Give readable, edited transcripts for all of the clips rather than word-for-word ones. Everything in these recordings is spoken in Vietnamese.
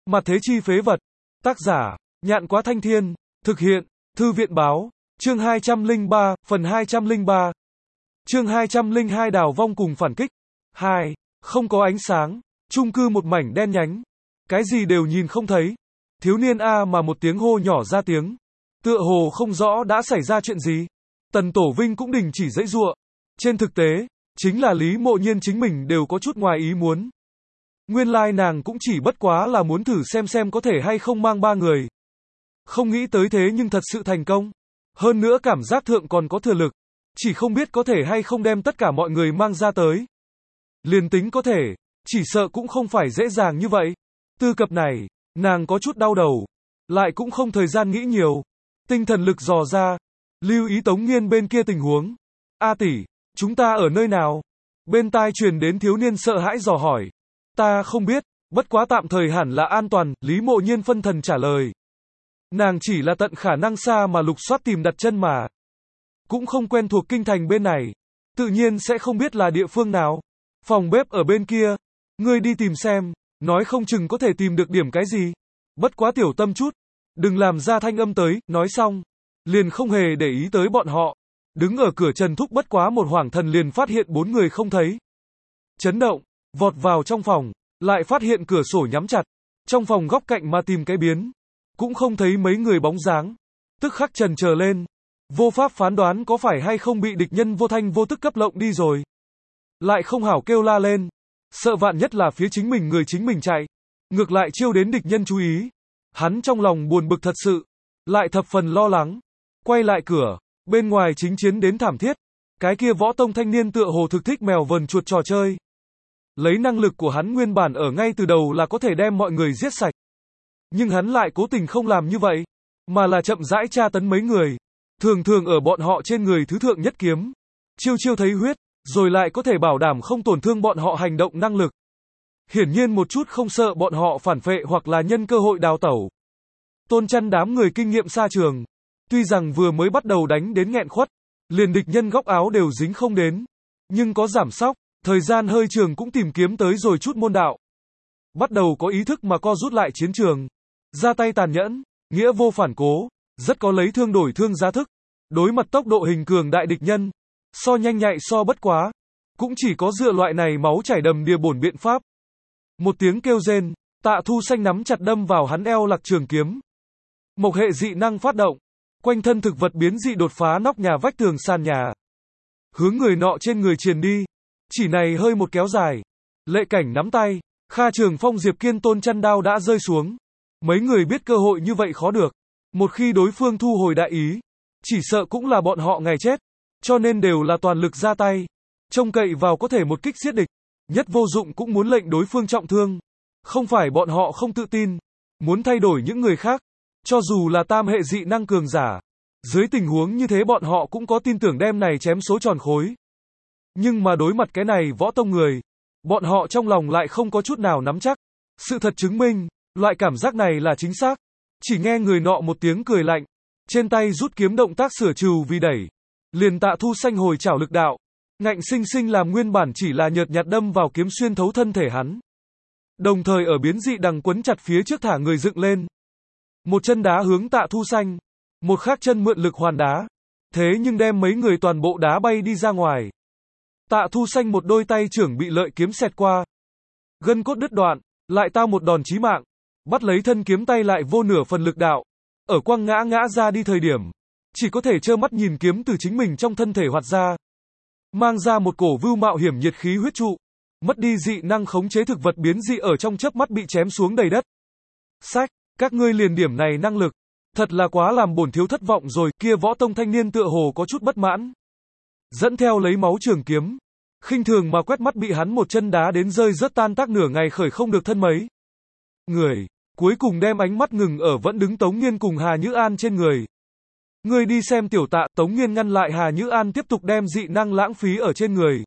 Mặt thế chi phế vật. Tác giả, Nhạn Quá Thanh Thiên. Thực hiện, Thư viện Báo. Chương 203, phần 203. Chương 202 đào vong cùng phản kích. 2. Không có ánh sáng. Chung cư một mảnh đen nhánh. Cái gì đều nhìn không thấy. Thiếu niên A mà một tiếng hô nhỏ ra tiếng. Tựa hồ không rõ đã xảy ra chuyện gì. Tần Tổ Vinh cũng đình chỉ giãy giụa. Trên thực tế, chính là Lý Mộ Nhiên chính mình đều có chút ngoài ý muốn. Nguyên lai nàng cũng chỉ bất quá là muốn thử xem có thể hay không mang 3 người. Không nghĩ tới thế nhưng thật sự thành công. Hơn nữa cảm giác thượng còn có thừa lực. Chỉ không biết có thể hay không đem tất cả mọi người mang ra tới. Liền tính có thể, chỉ sợ cũng không phải dễ dàng như vậy. Tư cập này, nàng có chút đau đầu. Lại cũng không thời gian nghĩ nhiều. Tinh thần lực dò ra. Lưu ý Tống Nghiên bên kia tình huống. A tỷ, chúng ta ở nơi nào? Bên tai truyền đến thiếu niên sợ hãi dò hỏi. Ta không biết, bất quá tạm thời hẳn là an toàn, Lý Mộ Nhiên phân thần trả lời. Nàng chỉ là tận khả năng xa mà lục soát tìm đặt chân mà. Cũng không quen thuộc kinh thành bên này. Tự nhiên sẽ không biết là địa phương nào. Phòng bếp ở bên kia. Ngươi đi tìm xem, nói không chừng có thể tìm được điểm cái gì. Bất quá tiểu tâm chút. Đừng làm ra thanh âm tới, nói xong. Liền không hề để ý tới bọn họ. Đứng ở cửa Trần Thúc bất quá một hoảng thần liền phát hiện 4 người không thấy. Chấn động, vọt vào trong phòng, lại phát hiện cửa sổ nhắm chặt. Trong phòng góc cạnh mà tìm cái biến. Cũng không thấy mấy người bóng dáng. Tức khắc chần chờ lên. Vô pháp phán đoán có phải hay không bị địch nhân vô thanh vô tức cấp lộng đi rồi. Lại không hảo kêu la lên. Sợ vạn nhất là phía chính mình người chính mình chạy. Ngược lại chiêu đến địch nhân chú ý. Hắn trong lòng buồn bực thật sự. Lại thập phần lo lắng. Quay lại cửa. Bên ngoài chính chiến đến thảm thiết. Cái kia võ tông thanh niên tựa hồ thực thích mèo vờn chuột trò chơi. Lấy năng lực của hắn nguyên bản ở ngay từ đầu là có thể đem mọi người giết sạch. Nhưng hắn lại cố tình không làm như vậy. Mà là chậm rãi tra tấn mấy người. Thường thường ở bọn họ trên người thứ thượng nhất kiếm. Chiêu thấy huyết. Rồi lại có thể bảo đảm không tổn thương bọn họ hành động năng lực. Hiển nhiên một chút không sợ bọn họ phản phệ hoặc là nhân cơ hội đào tẩu. Tôn Chăn đám người kinh nghiệm xa trường. Tuy rằng vừa mới bắt đầu đánh đến nghẹn khuất. Liền địch nhân góc áo đều dính không đến. Nhưng có giảm sóc. Thời gian hơi trường cũng tìm kiếm tới rồi chút môn đạo. Bắt đầu có ý thức mà co rút lại chiến trường. Ra tay tàn nhẫn. Nghĩa vô phản cố. Rất có lấy thương đổi thương giá thức. Đối mặt tốc độ hình cường đại địch nhân. So nhanh nhạy so bất quá. Cũng chỉ có dựa loại này máu chảy đầm đìa bổn biện pháp. Một tiếng kêu rên. Tạ Thu Xanh nắm chặt đâm vào hắn eo lạc trường kiếm. Mộc hệ dị năng phát động. Quanh thân thực vật biến dị đột phá nóc nhà vách tường sàn nhà. Hướng người nọ trên người truyền đi. Chỉ này hơi một kéo dài. Lệ Cảnh nắm tay. Kha Trường Phong Diệp Kiên Tôn Chăn đao đã rơi xuống. Mấy người biết cơ hội như vậy khó được. Một khi đối phương thu hồi đại ý. Chỉ sợ cũng là bọn họ ngày chết. Cho nên đều là toàn lực ra tay. Trông cậy vào có thể một kích giết địch. Nhất vô dụng cũng muốn lệnh đối phương trọng thương. Không phải bọn họ không tự tin. Muốn thay đổi những người khác. Cho dù là tam hệ dị năng cường giả. Dưới tình huống như thế bọn họ cũng có tin tưởng đem này chém số tròn khối. Nhưng mà đối mặt cái này võ tông người. Bọn họ trong lòng lại không có chút nào nắm chắc. Sự thật chứng minh, loại cảm giác này là chính xác. Chỉ nghe người nọ một tiếng cười lạnh. Trên tay rút kiếm động tác sửa trừ vì đẩy. Liền Tạ Thu Xanh hồi chảo lực đạo. Ngạnh sinh sinh làm nguyên bản chỉ là nhợt nhạt đâm vào kiếm xuyên thấu thân thể hắn. Đồng thời ở biến dị đằng quấn chặt phía trước thả người dựng lên. Một chân đá hướng Tạ Thu Xanh. Một khác chân mượn lực hoàn đá. Thế nhưng đem mấy người toàn bộ đá bay đi ra ngoài. Tạ Thu Xanh một đôi tay trưởng bị lợi kiếm xẹt qua. Gân cốt đứt đoạn. Lại tao một đòn chí mạng. Bắt lấy thân kiếm tay lại vô nửa phần lực đạo. Ở quăng ngã ra đi thời điểm. Chỉ có thể trơ mắt nhìn kiếm từ chính mình trong thân thể hoạt ra. Mang ra một cổ vưu mạo hiểm nhiệt khí huyết trụ. Mất đi dị năng khống chế thực vật biến dị ở trong chớp mắt bị chém xuống đầy đất. Sách, các ngươi liền điểm này năng lực. Thật là quá làm bổn thiếu thất vọng rồi. Kia võ tông thanh niên tựa hồ có chút bất mãn. Dẫn theo lấy máu trường kiếm. Khinh thường mà quét mắt bị hắn một chân đá đến rơi rớt tan tác nửa ngày khởi không được thân mấy. Người, cuối cùng đem ánh mắt ngừng ở vẫn đứng Tống Nghiên cùng Hà Nhữ An trên người. Người đi xem tiểu Tạ. Tống Nghiên ngăn lại Hà Nhữ An tiếp tục đem dị năng lãng phí ở trên người.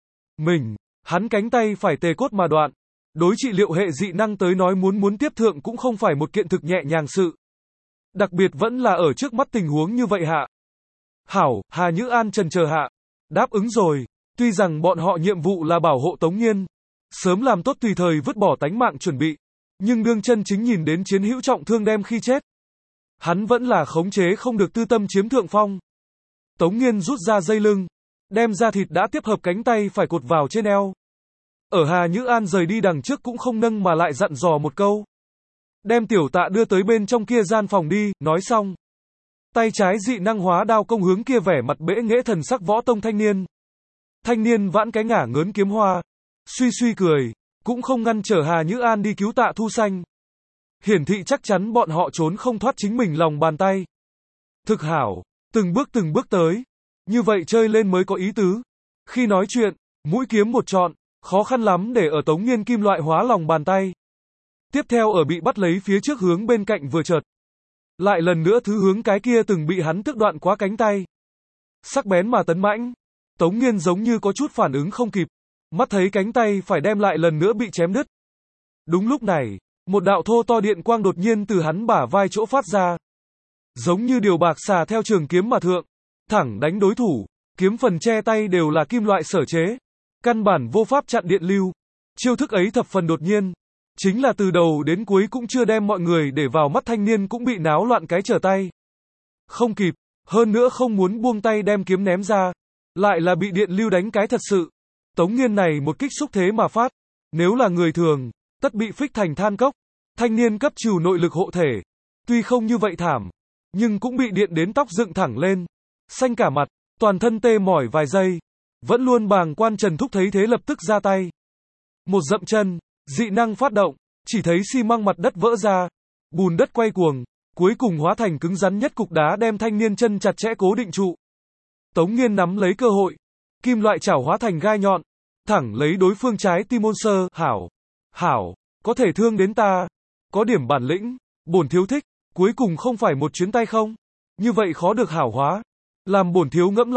Hắn cánh tay phải tê cốt mà đoạn. Đối trị liệu hệ dị năng tới nói muốn tiếp thượng cũng không phải một kiện thực nhẹ nhàng sự. Đặc biệt vẫn là ở trước mắt tình huống như vậy hạ. Hảo, Hà Nhữ An chần chờ hạ. Đáp ứng rồi. Tuy rằng bọn họ nhiệm vụ là bảo hộ Tống Nghiên. Sớm làm tốt tùy thời vứt bỏ tánh mạng chuẩn bị. Nhưng đương chân chính nhìn đến chiến hữu trọng thương đem khi chết, hắn vẫn là khống chế không được tư tâm chiếm thượng phong. Tống Nghiên rút ra dây lưng, đem da thịt đã tiếp hợp cánh tay phải cột vào trên eo. Ở Hà Nhữ An rời đi đằng trước cũng không nâng mà lại dặn dò một câu. Đem Tiểu Tạ đưa tới bên trong kia gian phòng đi, nói xong. Tay trái dị năng hóa đao công hướng kia vẻ mặt bẽ nghễ thần sắc võ tông thanh niên. Thanh niên vãn cái ngả ngớn kiếm hoa, suy suy cười, cũng không ngăn trở Hà Nhữ An đi cứu Tạ Thu Xanh. Hiển thị chắc chắn bọn họ trốn không thoát chính mình lòng bàn tay. Thực hảo, từng bước tới. Như vậy chơi lên mới có ý tứ. Khi nói chuyện, mũi kiếm một trọn, khó khăn lắm để ở Tống Nghiên kim loại hóa lòng bàn tay. Tiếp theo ở bị bắt lấy phía trước hướng bên cạnh vừa chợt. Lại lần nữa thứ hướng cái kia từng bị hắn tước đoạn quá cánh tay. Sắc bén mà tấn mãnh. Tống Nghiên giống như có chút phản ứng không kịp. Mắt thấy cánh tay phải đem lại lần nữa bị chém đứt. Đúng lúc này, một đạo thô to điện quang đột nhiên từ hắn bả vai chỗ phát ra. Giống như điều bạc xà theo trường kiếm mà thượng. Thẳng đánh đối thủ. Kiếm phần che tay đều là kim loại sở chế. Căn bản vô pháp chặn điện lưu. Chiêu thức ấy thập phần đột nhiên. Chính là từ đầu đến cuối cũng chưa đem mọi người để vào mắt thanh niên cũng bị náo loạn cái trở tay. Không kịp, hơn nữa không muốn buông tay đem kiếm ném ra. Lại là bị điện lưu đánh cái thật sự. Tống Nghiên này một kích xúc thế mà phát. Nếu là người thường, tất bị phích thành than cốc. Thanh niên cấp trừ nội lực hộ thể. Tuy không như vậy thảm, nhưng cũng bị điện đến tóc dựng thẳng lên. Xanh cả mặt, toàn thân tê mỏi vài giây. Vẫn luôn bàng quan Trần Thúc thấy thế lập tức ra tay. Một dậm chân, dị năng phát động, chỉ thấy xi măng mặt đất vỡ ra. Bùn đất quay cuồng, cuối cùng hóa thành cứng rắn nhất cục đá đem thanh niên chân chặt chẽ cố định trụ. Tống Nghiên nắm lấy cơ hội. Kim loại chảo hóa thành gai nhọn. Thẳng lấy đối phương trái tim môn sơ. Hảo, có thể thương đến ta. Có điểm bản lĩnh, bổn thiếu thích. Cuối cùng không phải một chuyến tay không. Như vậy khó được hảo hóa. Làm bổn thiếu ngẫm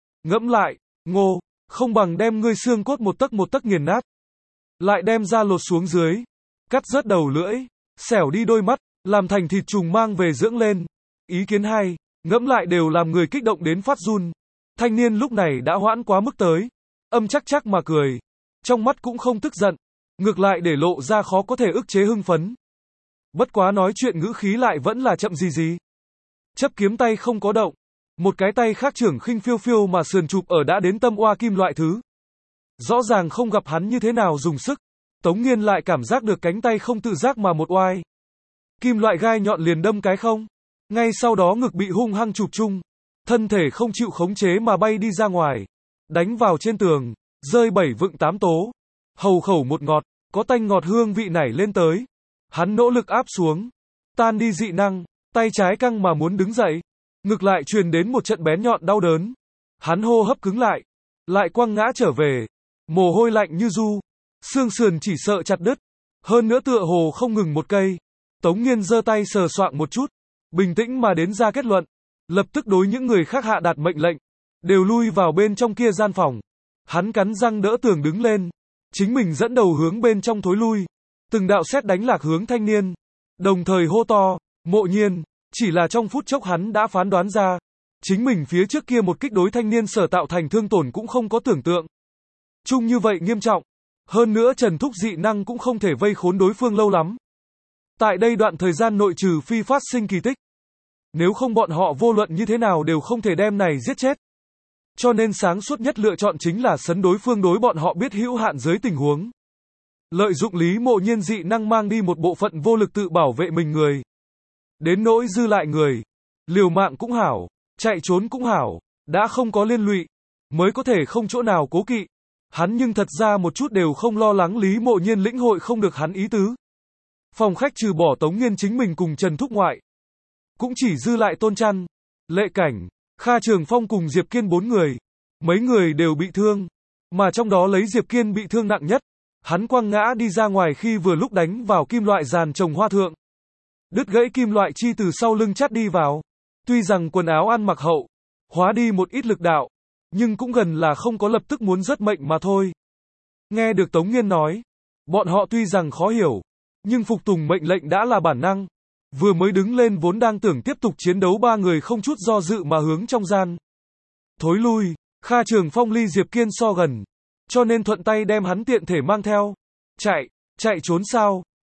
lại, ngô, không bằng đem ngươi xương cốt một tấc nghiền nát. Lại đem da lột xuống dưới. Cắt rớt đầu lưỡi. Xẻo đi đôi mắt. Làm thành thịt trùng mang về dưỡng lên. Ý kiến hay, ngẫm lại đều làm người kích động đến phát run. Thanh niên lúc này đã hoãn quá mức tới. Âm chắc mà cười. Trong mắt cũng không tức giận. Ngược lại để lộ ra khó có thể ức chế hưng phấn. Bất quá nói chuyện ngữ khí lại vẫn là chậm gì. Chấp kiếm tay không có động. Một cái tay khác trưởng khinh phiêu phiêu mà sườn chụp ở đã đến tâm oa kim loại thứ. Rõ ràng không gặp hắn như thế nào dùng sức. Tống Nghiên lại cảm giác được cánh tay không tự giác mà một oai. Kim loại gai nhọn liền đâm cái không. Ngay sau đó ngực bị hung hăng chụp chung. Thân thể không chịu khống chế mà bay đi ra ngoài. Đánh vào trên tường. Rơi 7 vựng 8 tố. Hầu khẩu một ngọt. Có tanh ngọt hương vị nảy lên tới. Hắn nỗ lực áp xuống. Tan đi dị năng. Tay trái căng mà muốn đứng dậy. Ngực lại truyền đến một trận bén nhọn đau đớn. Hắn hô hấp cứng lại. Lại quăng ngã trở về. Mồ hôi lạnh như du. Xương sườn chỉ sợ chặt đứt. Hơn nữa tựa hồ không ngừng một cây. Tống Nghiên giơ tay sờ soạng một chút. Bình tĩnh mà đến ra kết luận. Lập tức đối những người khác hạ đạt mệnh lệnh. Đều lui vào bên trong kia gian phòng. Hắn cắn răng đỡ tường đứng lên. Chính mình dẫn đầu hướng bên trong thối lui. Từng đạo sét đánh lạc hướng thanh niên. Đồng thời hô to. Mộ Nhiên. Chỉ là trong phút chốc hắn đã phán đoán ra. Chính mình phía trước kia một kích đối thanh niên sở tạo thành thương tổn cũng không có tưởng tượng. Chung như vậy nghiêm trọng. Hơn nữa Trần Thúc dị năng cũng không thể vây khốn đối phương lâu lắm. Tại đây đoạn thời gian nội trừ phi phát sinh kỳ tích. Nếu không bọn họ vô luận như thế nào đều không thể đem này giết chết. Cho nên sáng suốt nhất lựa chọn chính là sấn đối phương đối bọn họ biết hữu hạn dưới tình huống. Lợi dụng Lý Mộ Nhiên dị năng mang đi một bộ phận vô lực tự bảo vệ mình người. Đến nỗi dư lại người. Liều mạng cũng hảo. Chạy trốn cũng hảo. Đã không có liên lụy. Mới có thể không chỗ nào cố kỵ. Hắn nhưng thật ra một chút đều không lo lắng Lý Mộ Nhiên lĩnh hội không được hắn ý tứ. Phòng khách trừ bỏ Tống Nghiên chính mình cùng Trần Thúc ngoại. Cũng chỉ dư lại Tôn Trăn, Lệ Cảnh, Kha Trường Phong cùng Diệp Kiên 4 người. Mấy người đều bị thương. Mà trong đó lấy Diệp Kiên bị thương nặng nhất. Hắn quăng ngã đi ra ngoài khi vừa lúc đánh vào kim loại giàn trồng hoa thượng. Đứt gãy kim loại chi từ sau lưng chắt đi vào. Tuy rằng quần áo ăn mặc hậu. Hóa đi một ít lực đạo. Nhưng cũng gần là không có lập tức muốn rớt mệnh mà thôi. Nghe được Tống Nghiên nói. Bọn họ tuy rằng khó hiểu. Nhưng phục tùng mệnh lệnh đã là bản năng. Vừa mới đứng lên vốn đang tưởng tiếp tục chiến đấu ba người không chút do dự mà hướng trong gian. Thối lui, Kha Trường Phong ly Diệp Kiên so gần. Cho nên thuận tay đem hắn tiện thể mang theo. Chạy trốn sao?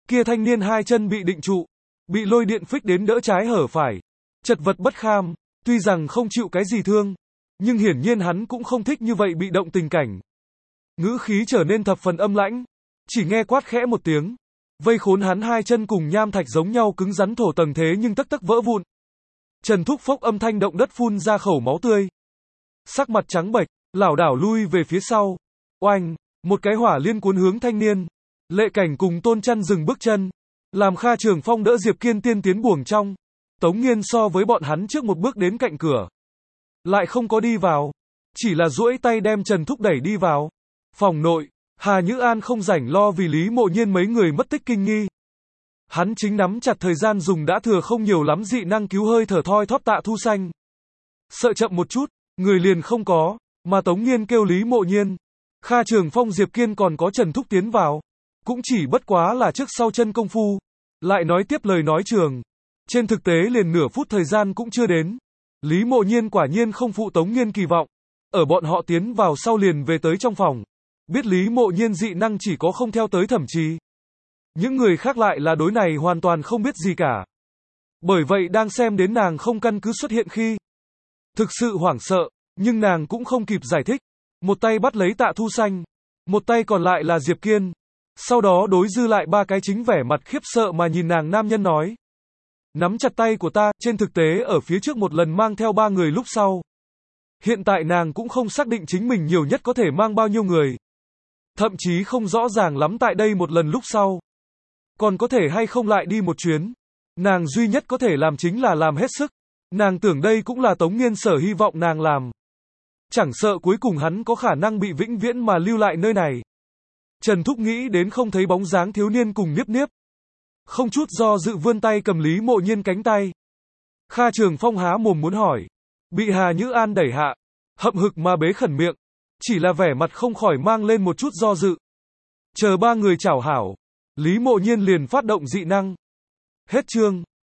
Kia thanh niên hai chân bị định trụ, bị lôi điện phích đến đỡ trái hở phải, chật vật bất kham, tuy rằng không chịu cái gì thương, nhưng hiển nhiên hắn cũng không thích như vậy bị động tình cảnh. Ngữ khí trở nên thập phần âm lãnh, chỉ nghe quát khẽ một tiếng, vây khốn hắn hai chân cùng nham thạch giống nhau cứng rắn thổ tầng thế nhưng tấc tấc vỡ vụn. Trần Thúc phốc âm thanh động đất phun ra khẩu máu tươi. Sắc mặt trắng bệch, lảo đảo lui về phía sau. Oanh, một cái hỏa liên cuốn hướng thanh niên. Lệ Cảnh cùng Tôn Chăn dừng bước chân, làm Kha Trường Phong đỡ Diệp Kiên tiên tiến buồng trong. Tống Nghiên so với bọn hắn trước một bước đến cạnh cửa, lại không có đi vào, chỉ là duỗi tay đem Trần Thúc đẩy đi vào. Phòng nội, Hà Nhữ An không rảnh lo vì Lý Mộ Nhiên mấy người mất tích kinh nghi. Hắn chính nắm chặt thời gian dùng đã thừa không nhiều lắm dị năng cứu hơi thở thoi thóp Tạ Thu Xanh. Sợ chậm một chút, người liền không có, mà Tống Nghiên kêu Lý Mộ Nhiên, Kha Trường Phong Diệp Kiên còn có Trần Thúc tiến vào, cũng chỉ bất quá là trước sau chân công phu, lại nói tiếp lời nói trường. Trên thực tế liền nửa phút thời gian cũng chưa đến. Lý Mộ Nhiên quả nhiên không phụ Tống Nghiên kỳ vọng, ở bọn họ tiến vào sau liền về tới trong phòng. Biết Lý Mộ Nhiên dị năng chỉ có không theo tới thẩm trì. Những người khác lại là đối này hoàn toàn không biết gì cả. Bởi vậy đang xem đến nàng không căn cứ xuất hiện khi, thực sự hoảng sợ, nhưng nàng cũng không kịp giải thích. Một tay bắt lấy Tạ Thu Xanh, một tay còn lại là Diệp Kiên. Sau đó đối dư lại ba cái chính vẻ mặt khiếp sợ mà nhìn nàng nam nhân nói. Nắm chặt tay của ta, trên thực tế ở phía trước một lần mang theo ba người lúc sau. Hiện tại nàng cũng không xác định chính mình nhiều nhất có thể mang bao nhiêu người. Thậm chí không rõ ràng lắm tại đây một lần lúc sau, còn có thể hay không lại đi một chuyến. Nàng duy nhất có thể làm chính là làm hết sức. Nàng tưởng đây cũng là Tống Nghiên sở hy vọng nàng làm. Chẳng sợ cuối cùng hắn có khả năng bị vĩnh viễn mà lưu lại nơi này. Trần Thúc nghĩ đến không thấy bóng dáng thiếu niên cùng Niếp Niếp, không chút do dự vươn tay cầm Lý Mộ Nhiên cánh tay. Kha Trường Phong há mồm muốn hỏi, bị Hà Nhữ An đẩy hạ, hậm hực mà bế khẩn miệng, chỉ là vẻ mặt không khỏi mang lên một chút do dự. Chờ ba người chào hảo, Lý Mộ Nhiên liền phát động dị năng. Hết chương.